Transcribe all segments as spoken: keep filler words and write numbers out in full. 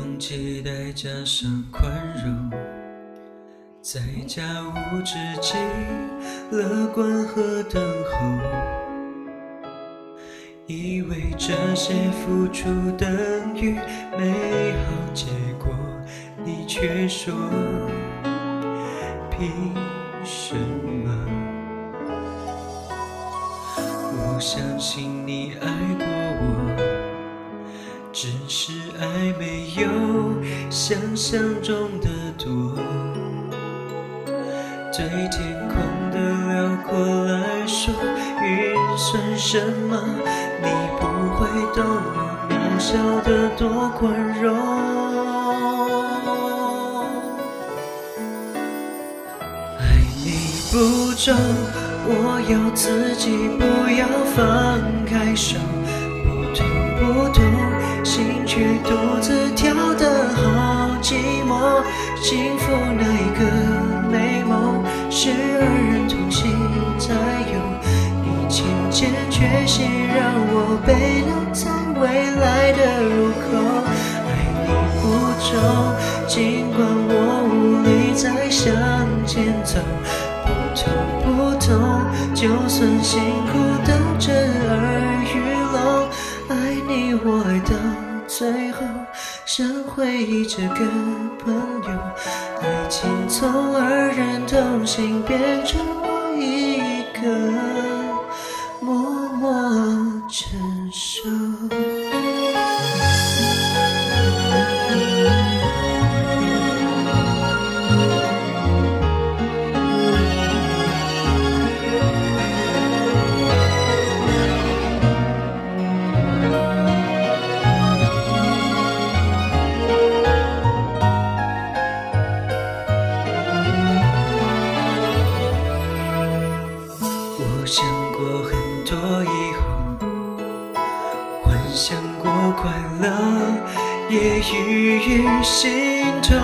用期待加上宽容，再加无止境乐观和等候，以为这些付出等于美好结果，你却说凭什么？我相信你爱过我，只是爱没有想象中的多。对天空的辽阔来说，云算什么？你不会懂我渺小的多宽容。爱你不重，我要自己不要放开手，不痛不痛，心却独自跳得好寂寞。幸福那一个美梦，是二人同行才有，你渐渐决心让我被留在未来的路口。爱你不重，尽管我无力再向前走，不痛不痛，就算辛苦到震耳欲聋。爱你我爱到最后，像回忆这个朋友，爱情从二人同行变成我一个默默承受。我想过很多以后，幻想过快乐，也愈愈心痛。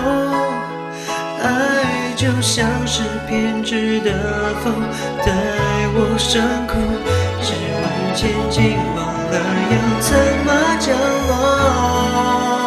爱就像是偏执的风，带我升空，只问前进，忘了要怎么降落。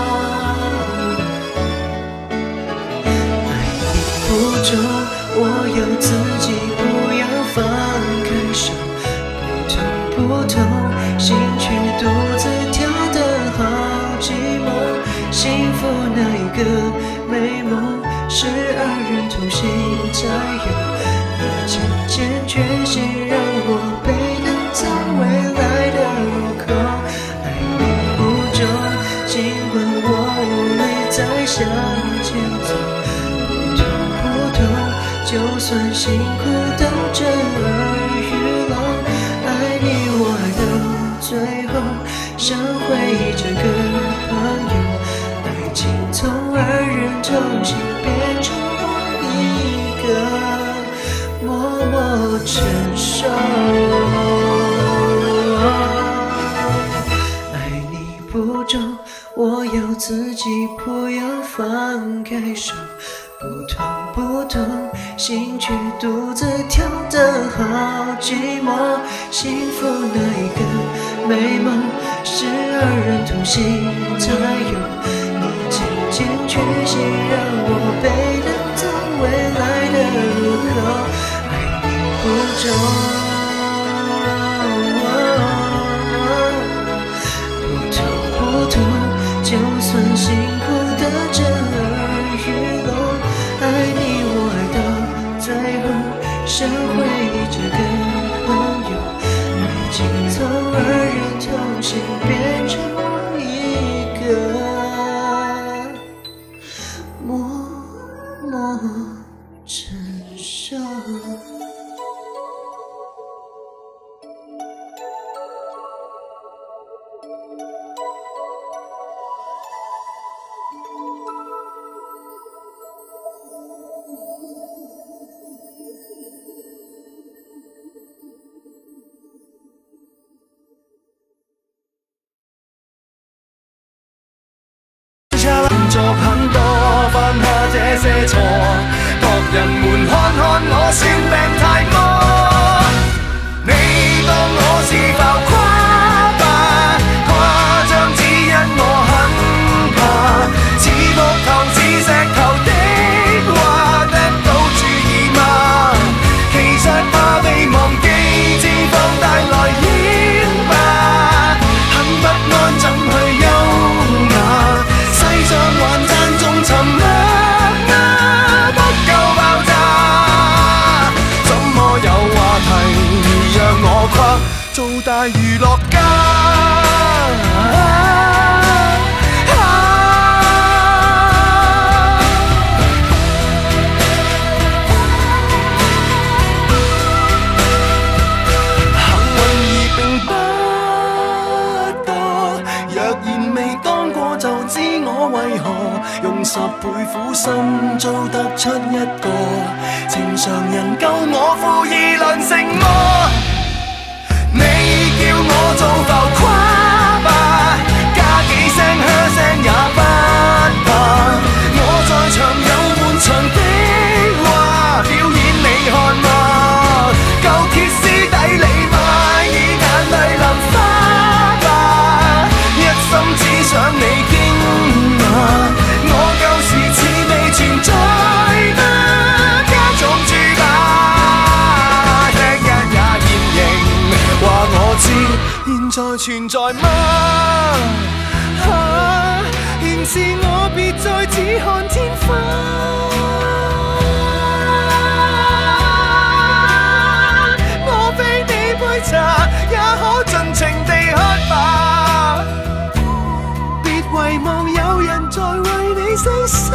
爱你不重，我要自己不要放开手，不痛不痛，心却独自跳得好寂寞。幸福那一个美梦，是二人同行才有，你渐渐决心让我被留在未来的路口。爱你不重，尽管我无力再向前走，不痛不痛，就算辛苦到震耳欲聋。爱你我爱到最后，像回忆这个朋友，爱情从二人同行变成我一个默默承受。爱你不重，我要自己不要放开手，不痛不痛，心却独自跳得好寂寞。幸福那一个美梦，是二人同行才有，你渐渐决心让我被留在未来的路口。爱你不重，不痛不痛，就算辛苦的震耳欲聋。爱你我爱到最后，像回忆这个朋友，爱情从二人同行变成我一个默默承受。 做大娱乐家。为何用十倍苦心做得出一个正常人，救我负义良诚么？你叫我做浮夸吧，加几聲噓聲也不怕。我在場有滿場的話，表演你看嗎？夠歇斯底里嗎？以眼淚淋花吧，一心只想你驚。我舊時似未存在得加種注碼，聽日也現形，話我知現在存在嗎？啊，仍是我別再只看天花，我非你杯茶，也可盡情地喝吧，別遺忘有人在為你犧牲。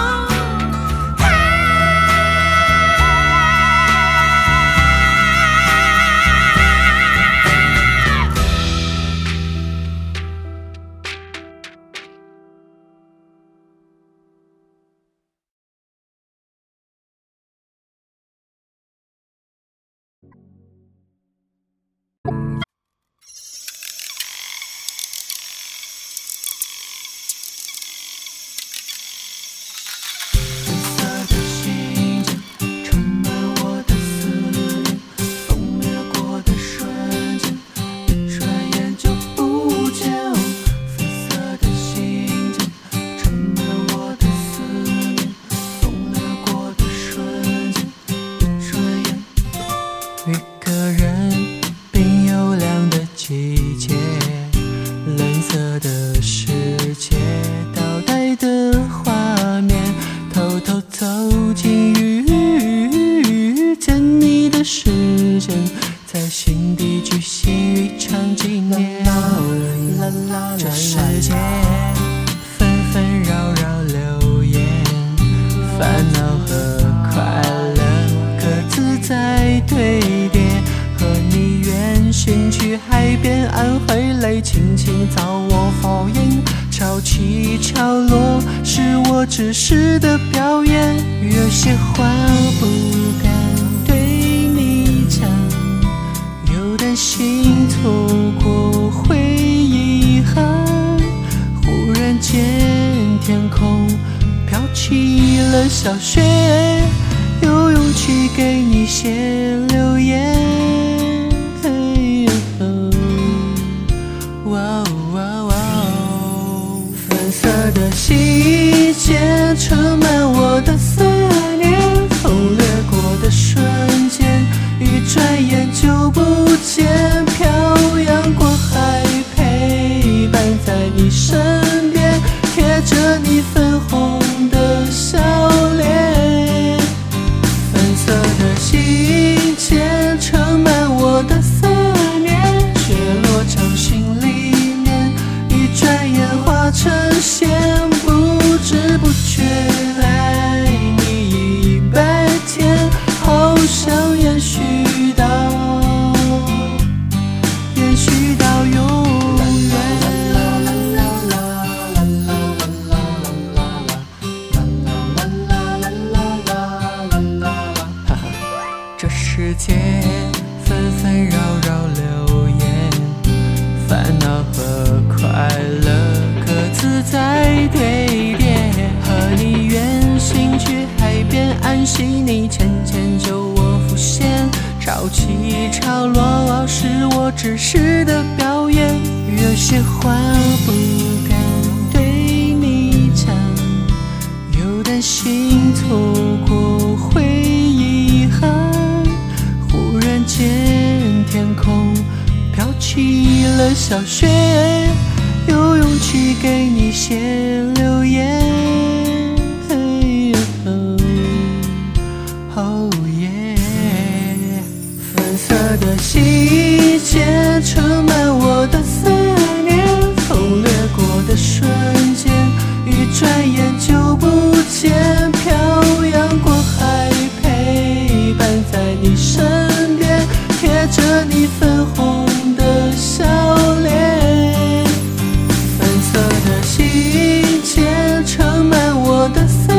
只是的表演，有些话不敢对你讲，又担心错过会遗憾。忽然间天空飘起了小雪，有勇气给你写留言。哇哇哇！粉色的细节盛满我的思念，风掠过的瞬间，一转眼就不见。漂洋过海陪伴在你身边，贴着你粉红的笑脸。粉色的细节盛满我的思念，雪落掌心里面，一转眼化成线。不知不觉爱你一百天，好想延续到延续到永远。这世界纷纷扰扰流言，烦恼和快乐各自在堆叠。和你远行去海边，安息你浅浅就我浮现，潮起潮落是我只是的表演。有些话不敢对你讲，又担心错过会遗憾。忽然间天空飘起了小雪，有勇气给你写留言。Oh yeah， 粉色的细节色的信笺盛满我的伞。